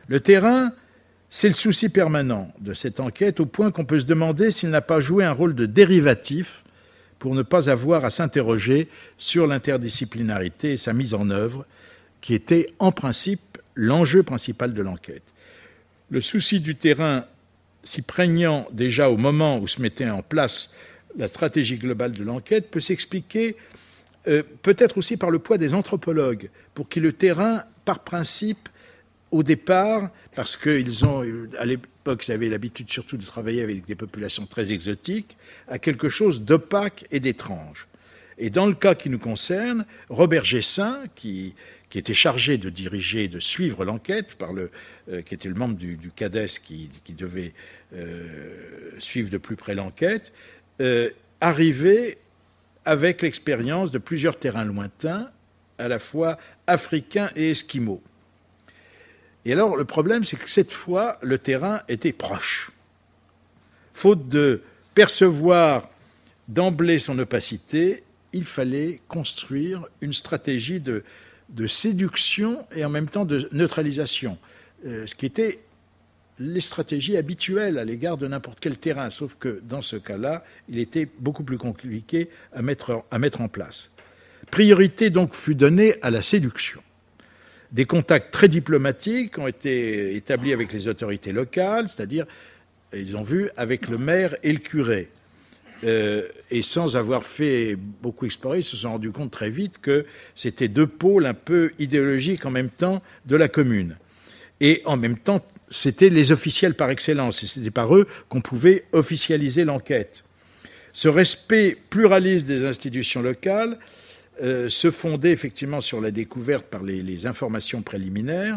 Le terrain, c'est le souci permanent de cette enquête, au point qu'on peut se demander s'il n'a pas joué un rôle de dérivatif pour ne pas avoir à s'interroger sur l'interdisciplinarité et sa mise en œuvre, qui était en principe l'enjeu principal de l'enquête. Le souci du terrain, si prégnant déjà au moment où se mettait en place la stratégie globale de l'enquête, peut s'expliquer peut-être aussi par le poids des anthropologues, pour qui le terrain, par principe, au départ, parce qu'ils ont, à l'époque, ils avaient l'habitude surtout de travailler avec des populations très exotiques, a quelque chose d'opaque et d'étrange. Et dans le cas qui nous concerne, Robert Gessin, qui était chargé de diriger, de suivre l'enquête, qui était le membre du CADES qui devait suivre de plus près l'enquête, arrivait avec l'expérience de plusieurs terrains lointains, à la fois africains et esquimaux. Et alors, le problème, c'est que cette fois, le terrain était proche. Faute de percevoir d'emblée son opacité, il fallait construire une stratégie de séduction et en même temps de neutralisation, ce qui était les stratégies habituelles à l'égard de n'importe quel terrain, sauf que dans ce cas-là, il était beaucoup plus compliqué à mettre en place. Priorité donc fut donnée à la séduction. Des contacts très diplomatiques ont été établis avec les autorités locales, c'est-à-dire, ils ont vu avec le maire et le curé. Et sans avoir fait beaucoup explorer, ils se sont rendus compte très vite que c'était deux pôles un peu idéologiques en même temps de la commune. Et en même temps, c'était les officiels par excellence, et c'était par eux qu'on pouvait officialiser l'enquête. Ce respect pluraliste des institutions locales se fondait effectivement sur la découverte par les informations préliminaires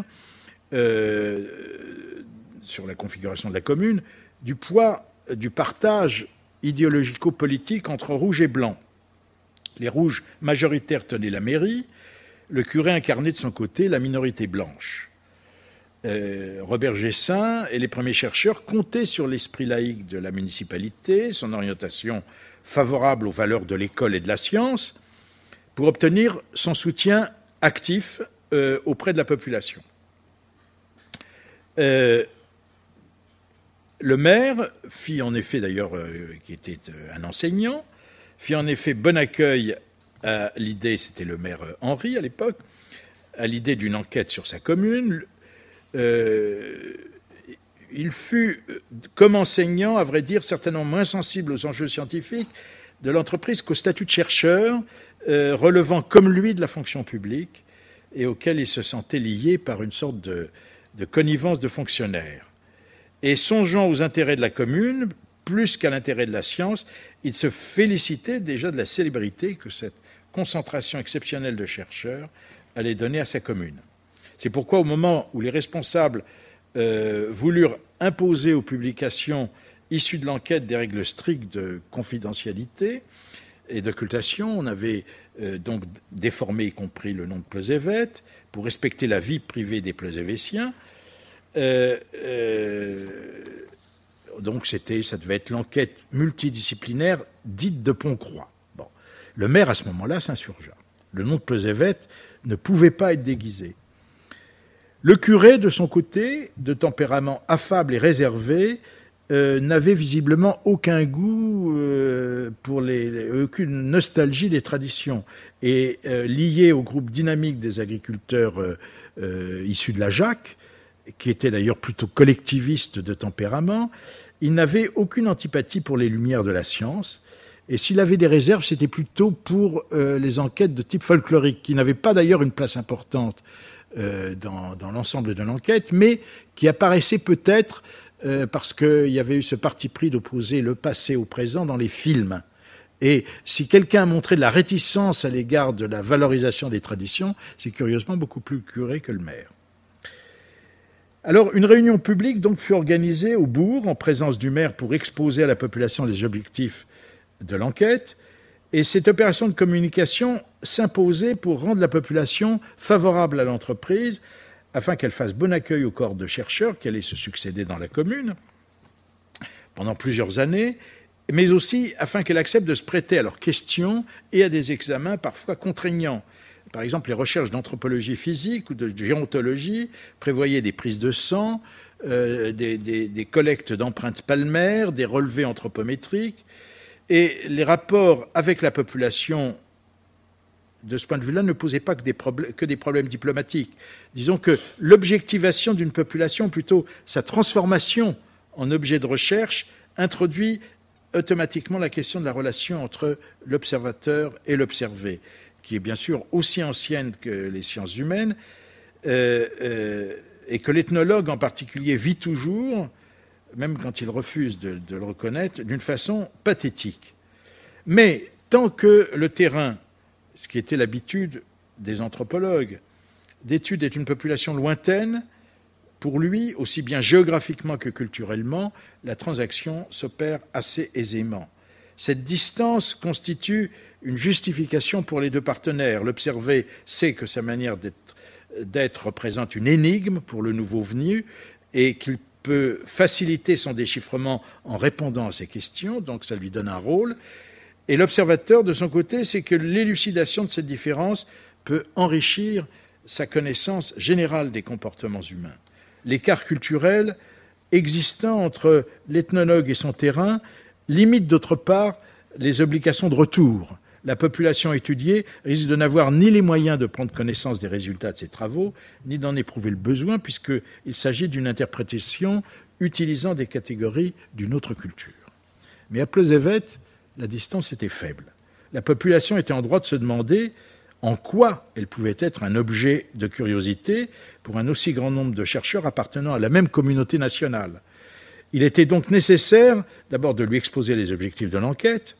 sur la configuration de la commune, du poids du partage idéologico-politique entre rouge et blanc. Les rouges majoritaires tenaient la mairie, le curé incarnait de son côté la minorité blanche. Robert Gessin et les premiers chercheurs comptaient sur l'esprit laïque de la municipalité, son orientation favorable aux valeurs de l'école et de la science, pour obtenir son soutien actif auprès de la population. Le maire fit en effet, d'ailleurs, qui était un enseignant, fit en effet bon accueil à l'idée, c'était le maire Henry à l'époque, à l'idée d'une enquête sur sa commune. Il fut, comme enseignant, à vrai dire, certainement moins sensible aux enjeux scientifiques de l'entreprise qu'au statut de chercheur, relevant comme lui de la fonction publique et auquel il se sentait lié par une sorte de connivence de fonctionnaire. Et songeant aux intérêts de la commune, plus qu'à l'intérêt de la science, il se félicitait déjà de la célébrité que cette concentration exceptionnelle de chercheurs allait donner à sa commune. C'est pourquoi, au moment où les responsables voulurent imposer aux publications issues de l'enquête des règles strictes de confidentialité et d'occultation, on avait donc déformé, y compris le nom de Pleuzevet, pour respecter la vie privée des Pleuzevétiens. Donc ça devait être l'enquête multidisciplinaire dite de Pont-Croix. Bon. Le maire, à ce moment-là, s'insurgea. Le nom de Pleuzevet ne pouvait pas être déguisé. Le curé, de son côté, de tempérament affable et réservé, n'avait visiblement aucun goût pour aucune nostalgie des traditions. Et lié au groupe dynamique des agriculteurs issus de la Jacques, qui était d'ailleurs plutôt collectiviste de tempérament, il n'avait aucune antipathie pour les lumières de la science. Et s'il avait des réserves, c'était plutôt pour les enquêtes de type folklorique, qui n'avaient pas d'ailleurs une place importante dans l'ensemble de l'enquête, mais qui apparaissaient peut-être parce qu'il y avait eu ce parti pris d'opposer le passé au présent dans les films. Et si quelqu'un a montré de la réticence à l'égard de la valorisation des traditions, c'est curieusement beaucoup plus le curé que le maire. Alors, une réunion publique donc fut organisée au bourg en présence du maire pour exposer à la population les objectifs de l'enquête. Et cette opération de communication s'imposait pour rendre la population favorable à l'entreprise, afin qu'elle fasse bon accueil au corps de chercheurs qui allaient se succéder dans la commune pendant plusieurs années, mais aussi afin qu'elle accepte de se prêter à leurs questions et à des examens parfois contraignants, par exemple, les recherches d'anthropologie physique ou de gérontologie prévoyaient des prises de sang, des collectes d'empreintes palmaires, des relevés anthropométriques, et les rapports avec la population, de ce point de vue-là, ne posaient pas que des problèmes diplomatiques. Disons que l'objectivation d'une population, plutôt sa transformation en objet de recherche, introduit automatiquement la question de la relation entre l'observateur et l'observé, qui est bien sûr aussi ancienne que les sciences humaines, et que l'ethnologue en particulier vit toujours, même quand il refuse de le reconnaître, d'une façon pathétique. Mais tant que le terrain, ce qui était l'habitude des anthropologues, d'études est une population lointaine, pour lui, aussi bien géographiquement que culturellement, la transaction s'opère assez aisément. Cette distance constitue une justification pour les deux partenaires. L'observé sait que sa manière d'être représente une énigme pour le nouveau venu et qu'il peut faciliter son déchiffrement en répondant à ces questions, donc ça lui donne un rôle. Et l'observateur, de son côté, sait que l'élucidation de cette différence peut enrichir sa connaissance générale des comportements humains. L'écart culturel existant entre l'ethnologue et son terrain limite d'autre part les obligations de retour. La population étudiée risque de n'avoir ni les moyens de prendre connaissance des résultats de ses travaux, ni d'en éprouver le besoin, puisqu'il s'agit d'une interprétation utilisant des catégories d'une autre culture. Mais à Plezhevet, la distance était faible. La population était en droit de se demander en quoi elle pouvait être un objet de curiosité pour un aussi grand nombre de chercheurs appartenant à la même communauté nationale. Il était donc nécessaire d'abord de lui exposer les objectifs de l'enquête.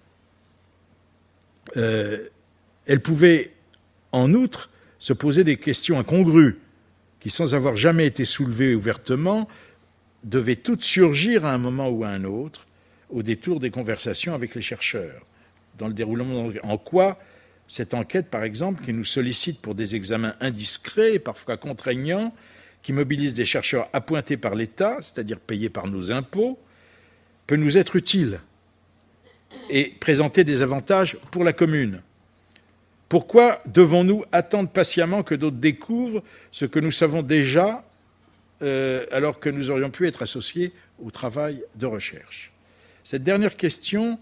Elle pouvait en outre se poser des questions incongrues qui, sans avoir jamais été soulevées ouvertement, devaient toutes surgir à un moment ou à un autre au détour des conversations avec les chercheurs. Dans le déroulement, en quoi cette enquête, par exemple, qui nous sollicite pour des examens indiscrets et parfois contraignants, qui mobilise des chercheurs appointés par l'État, c'est-à-dire payés par nos impôts, peut nous être utile et présenter des avantages pour la commune. Pourquoi devons-nous attendre patiemment que d'autres découvrent ce que nous savons déjà, alors que nous aurions pu être associés au travail de recherche? Cette dernière question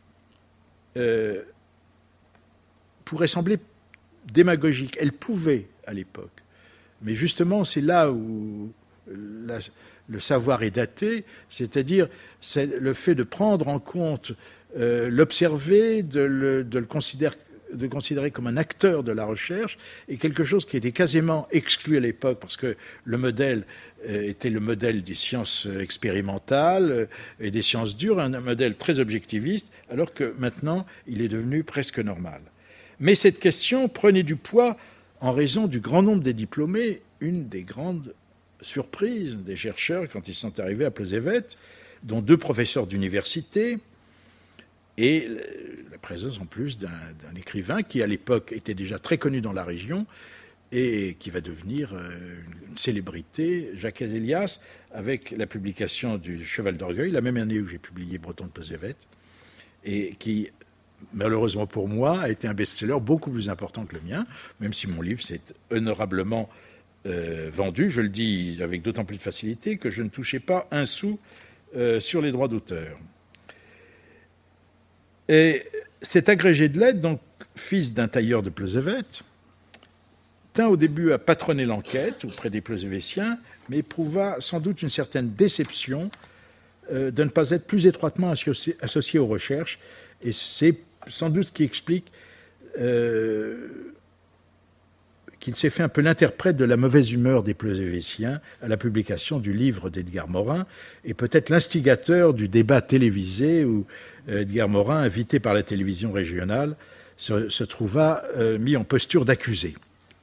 pourrait sembler démagogique. Elle pouvait à l'époque. Mais justement, c'est là où le savoir est daté, c'est-à-dire c'est le fait de prendre en compte l'observer, de le considérer comme un acteur de la recherche, est quelque chose qui était quasiment exclu à l'époque, parce que le modèle était le modèle des sciences expérimentales et des sciences dures, un modèle très objectiviste, alors que maintenant, il est devenu presque normal. Mais cette question prenait du poids en raison du grand nombre des diplômés. Une des grandes surprises des chercheurs quand ils sont arrivés à Plezhevet, dont 2 professeurs d'université, et la présence en plus d'un écrivain qui, à l'époque, était déjà très connu dans la région et qui va devenir une célébrité, Jacques Elias, avec la publication du Cheval d'Orgueil, la même année où j'ai publié Breton de Plezhevet, et qui, malheureusement pour moi, a été un best-seller beaucoup plus important que le mien, même si mon livre s'est honorablement vendu. Je le dis avec d'autant plus de facilité que je ne touchais pas un sou sur les droits d'auteur. Et cet agrégé de lettres, donc fils d'un tailleur de Plezhevet, tint au début à patronner l'enquête auprès des Plezhevetiens, mais éprouva sans doute une certaine déception de ne pas être plus étroitement associé aux recherches, et c'est sans doute ce qui explique qu'il s'est fait un peu l'interprète de la mauvaise humeur des Plezhevetiens à la publication du livre d'Edgar Morin, et peut-être l'instigateur du débat télévisé où Edgar Morin, invité par la télévision régionale, se trouva mis en posture d'accusé.